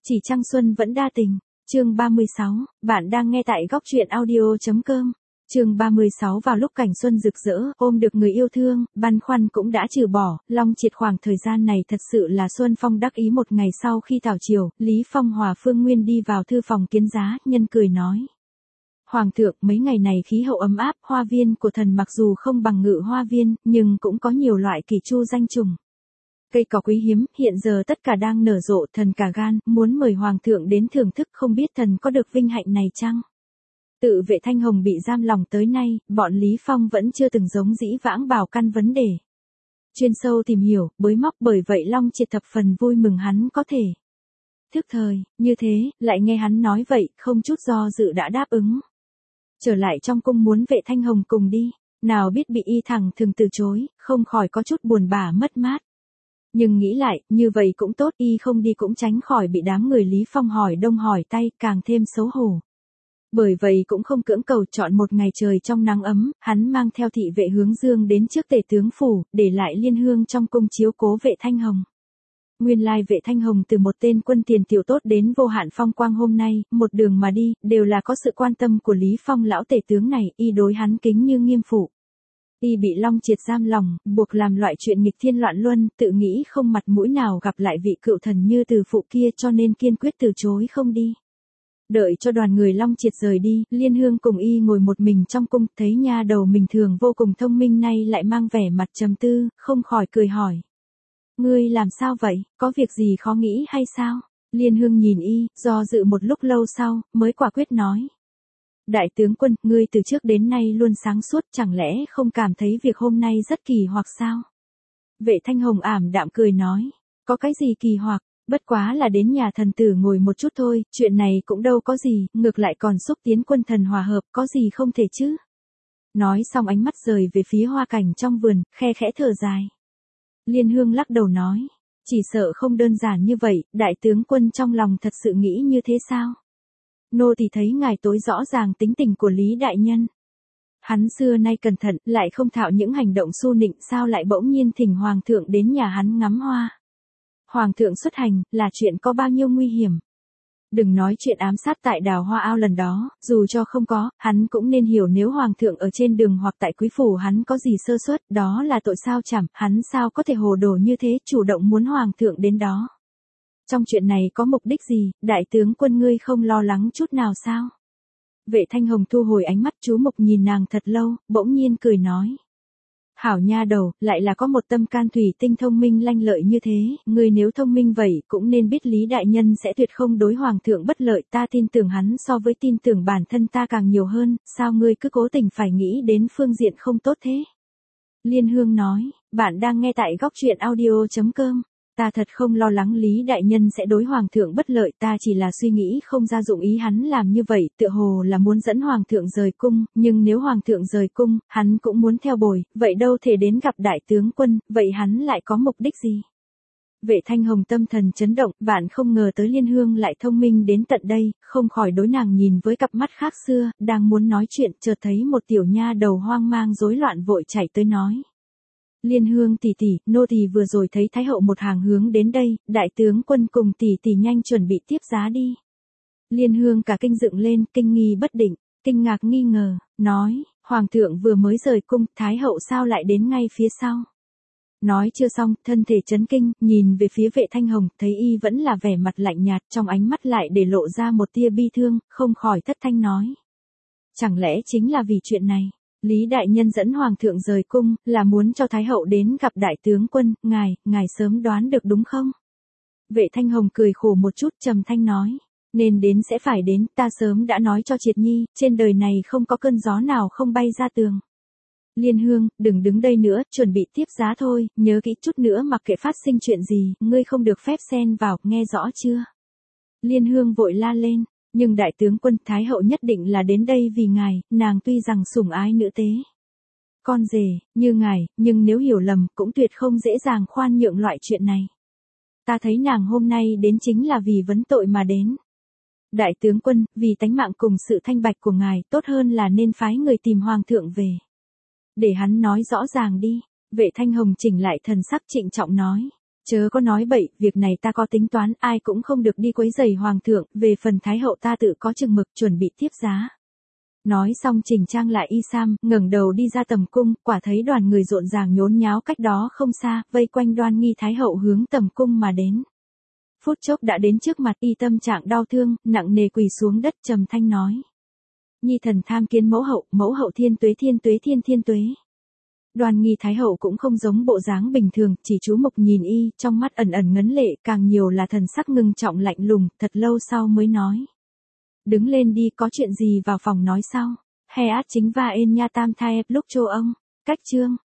Chỉ Trăng Xuân vẫn đa tình. Chương 36, bạn đang nghe tại góc truyện audio.com. Chương 36 vào lúc cảnh xuân rực rỡ, ôm được người yêu thương, băn khoăn cũng đã trừ bỏ, Long Triệt khoảng thời gian này thật sự là Xuân Phong đắc ý. Một ngày sau khi thảo chiều, Lý Phong hòa Phương Nguyên đi vào thư phòng kiến giá, nhân cười nói. Hoàng thượng, mấy ngày này khí hậu ấm áp, hoa viên của thần mặc dù không bằng Ngự Hoa Viên, nhưng cũng có nhiều loại kỳ chu danh trùng. Cây cỏ quý hiếm, hiện giờ tất cả đang nở rộ, thần cả gan, muốn mời Hoàng thượng đến thưởng thức, không biết thần có được vinh hạnh này chăng? Tự Vệ Thanh Hồng bị giam lòng tới nay, bọn Lý Phong vẫn chưa từng giống dĩ vãng bảo căn vấn đề. Chuyên sâu tìm hiểu, bới móc, bởi vậy Long Triệt thập phần vui mừng hắn có thể. Thức thời, như thế, lại nghe hắn nói vậy, không chút do dự đã đáp ứng. Trở lại trong cung muốn Vệ Thanh Hồng cùng đi, nào biết bị y thẳng thừng từ chối, không khỏi có chút buồn bã mất mát. Nhưng nghĩ lại, như vậy cũng tốt, y không đi cũng tránh khỏi bị đám người Lý Phong hỏi đông hỏi tây, càng thêm xấu hổ. Bởi vậy cũng không cưỡng cầu, chọn một ngày trời trong nắng ấm, hắn mang theo thị vệ hướng dương đến trước tể tướng phủ, để lại Liên Hương trong cung chiếu cố Vệ Thanh Hồng. Nguyên lai Vệ Thanh Hồng từ một tên quân tiền tiểu tốt đến vô hạn phong quang hôm nay, một đường mà đi, đều là có sự quan tâm của Lý Phong lão tể tướng này, y đối hắn kính như nghiêm phụ. Y bị Long Triệt giam lòng, buộc làm loại chuyện nghịch thiên loạn luân, tự nghĩ không mặt mũi nào gặp lại vị cựu thần như từ phụ kia, cho nên kiên quyết từ chối không đi. Đợi cho đoàn người Long Triệt rời đi, Liên Hương cùng y ngồi một mình trong cung, thấy nha đầu mình thường vô cùng thông minh nay lại mang vẻ mặt trầm tư, không khỏi cười hỏi. Ngươi làm sao vậy, có việc gì khó nghĩ hay sao? Liên Hương nhìn y, do dự một lúc lâu sau, mới quả quyết nói. Đại tướng quân, ngươi từ trước đến nay luôn sáng suốt, chẳng lẽ không cảm thấy việc hôm nay rất kỳ hoặc sao? Vệ Thanh Hồng ảm đạm cười nói. Có cái gì kỳ hoặc, bất quá là đến nhà thần tử ngồi một chút thôi, chuyện này cũng đâu có gì, ngược lại còn xúc tiến quân thần hòa hợp, có gì không thể chứ? Nói xong ánh mắt rời về phía hoa cảnh trong vườn, khe khẽ thở dài. Liên Hương lắc đầu nói. Chỉ sợ không đơn giản như vậy, đại tướng quân trong lòng thật sự nghĩ như thế sao? Nô thì thấy ngài tối rõ ràng tính tình của Lý đại nhân. Hắn xưa nay cẩn thận, lại không thạo những hành động xu nịnh, sao lại bỗng nhiên thỉnh Hoàng thượng đến nhà hắn ngắm hoa. Hoàng thượng xuất hành, là chuyện có bao nhiêu nguy hiểm. Đừng nói chuyện ám sát tại Đào Hoa Ao lần đó, dù cho không có, hắn cũng nên hiểu nếu Hoàng thượng ở trên đường hoặc tại quý phủ hắn có gì sơ suất, đó là tội sao chảm, hắn sao có thể hồ đồ như thế, chủ động muốn Hoàng thượng đến đó. Trong chuyện này có mục đích gì, đại tướng quân ngươi không lo lắng chút nào sao? Vệ Thanh Hồng thu hồi ánh mắt chú mục nhìn nàng thật lâu, bỗng nhiên cười nói. Hảo nha đầu, lại là có một tâm can thủy tinh thông minh lanh lợi như thế, ngươi nếu thông minh vậy cũng nên biết Lý đại nhân sẽ tuyệt không đối Hoàng thượng bất lợi, ta tin tưởng hắn so với tin tưởng bản thân ta càng nhiều hơn, sao ngươi cứ cố tình phải nghĩ đến phương diện không tốt thế? Liên Hương nói, bạn đang nghe tại góc truyện audio.com. Ta thật không lo lắng Lý đại nhân sẽ đối Hoàng thượng bất lợi, ta chỉ là suy nghĩ không ra dụng ý hắn làm như vậy, tựa hồ là muốn dẫn Hoàng thượng rời cung, nhưng nếu Hoàng thượng rời cung, hắn cũng muốn theo bồi, vậy đâu thể đến gặp đại tướng quân, vậy hắn lại có mục đích gì? Vệ Thanh Hồng tâm thần chấn động, bạn không ngờ tới Liên Hương lại thông minh đến tận đây, không khỏi đối nàng nhìn với cặp mắt khác xưa, đang muốn nói chuyện, chợt thấy một tiểu nha đầu hoang mang rối loạn vội chạy tới nói. Liên Hương tỷ tỷ, nô tỳ vừa rồi thấy Thái hậu một hàng hướng đến đây, đại tướng quân cùng tỷ tỷ nhanh chuẩn bị tiếp giá đi. Liên Hương cả kinh dựng lên, kinh nghi bất định, kinh ngạc nghi ngờ, nói, Hoàng thượng vừa mới rời cung, Thái hậu sao lại đến ngay phía sau. Nói chưa xong, thân thể chấn kinh, nhìn về phía Vệ Thanh Hồng, thấy y vẫn là vẻ mặt lạnh nhạt, trong ánh mắt lại để lộ ra một tia bi thương, không khỏi thất thanh nói. Chẳng lẽ chính là vì chuyện này? Lý đại nhân dẫn Hoàng thượng rời cung, là muốn cho Thái hậu đến gặp đại tướng quân, ngài sớm đoán được đúng không? Vệ Thanh Hồng cười khổ một chút, trầm thanh nói, nên đến sẽ phải đến, ta sớm đã nói cho Triệt Nhi, trên đời này không có cơn gió nào không bay ra tường. Liên Hương, đừng đứng đây nữa, chuẩn bị tiếp giá thôi, nhớ kỹ chút nữa mặc kệ phát sinh chuyện gì, ngươi không được phép xen vào, nghe rõ chưa? Liên Hương vội la lên. Nhưng đại tướng quân Thái hậu nhất định là đến đây vì ngài, nàng tuy rằng sủng ái nữ tế. Con rể, như ngài, nhưng nếu hiểu lầm cũng tuyệt không dễ dàng khoan nhượng loại chuyện này. Ta thấy nàng hôm nay đến chính là vì vấn tội mà đến. Đại tướng quân, vì tánh mạng cùng sự thanh bạch của ngài, tốt hơn là nên phái người tìm Hoàng thượng về. Để hắn nói rõ ràng đi, Vệ Thanh Hồng chỉnh lại thần sắc trịnh trọng nói. Chớ có nói bậy, việc này ta có tính toán, ai cũng không được đi quấy rầy hoàng thượng, về phần thái hậu ta tự có chừng mực chuẩn bị tiếp giá. Nói xong chỉnh trang lại y sam, ngẩng đầu đi ra tầm cung, quả thấy đoàn người rộn ràng nhốn nháo cách đó không xa, vây quanh Đoan Nghi thái hậu hướng tầm cung mà đến. Phút chốc đã đến trước mặt y, tâm trạng đau thương, nặng nề quỳ xuống đất trầm thanh nói. Nhi thần tham kiến mẫu hậu thiên tuế thiên tuế. Đoan Nghi thái hậu cũng không giống bộ dáng bình thường, chỉ chú mục nhìn y, trong mắt ẩn ẩn ngấn lệ, càng nhiều là thần sắc ngưng trọng lạnh lùng, thật lâu sau mới nói. Đứng lên đi, có chuyện gì vào phòng nói sau. He át chính và ên nha tam thai lúc chô ông. Cách chương.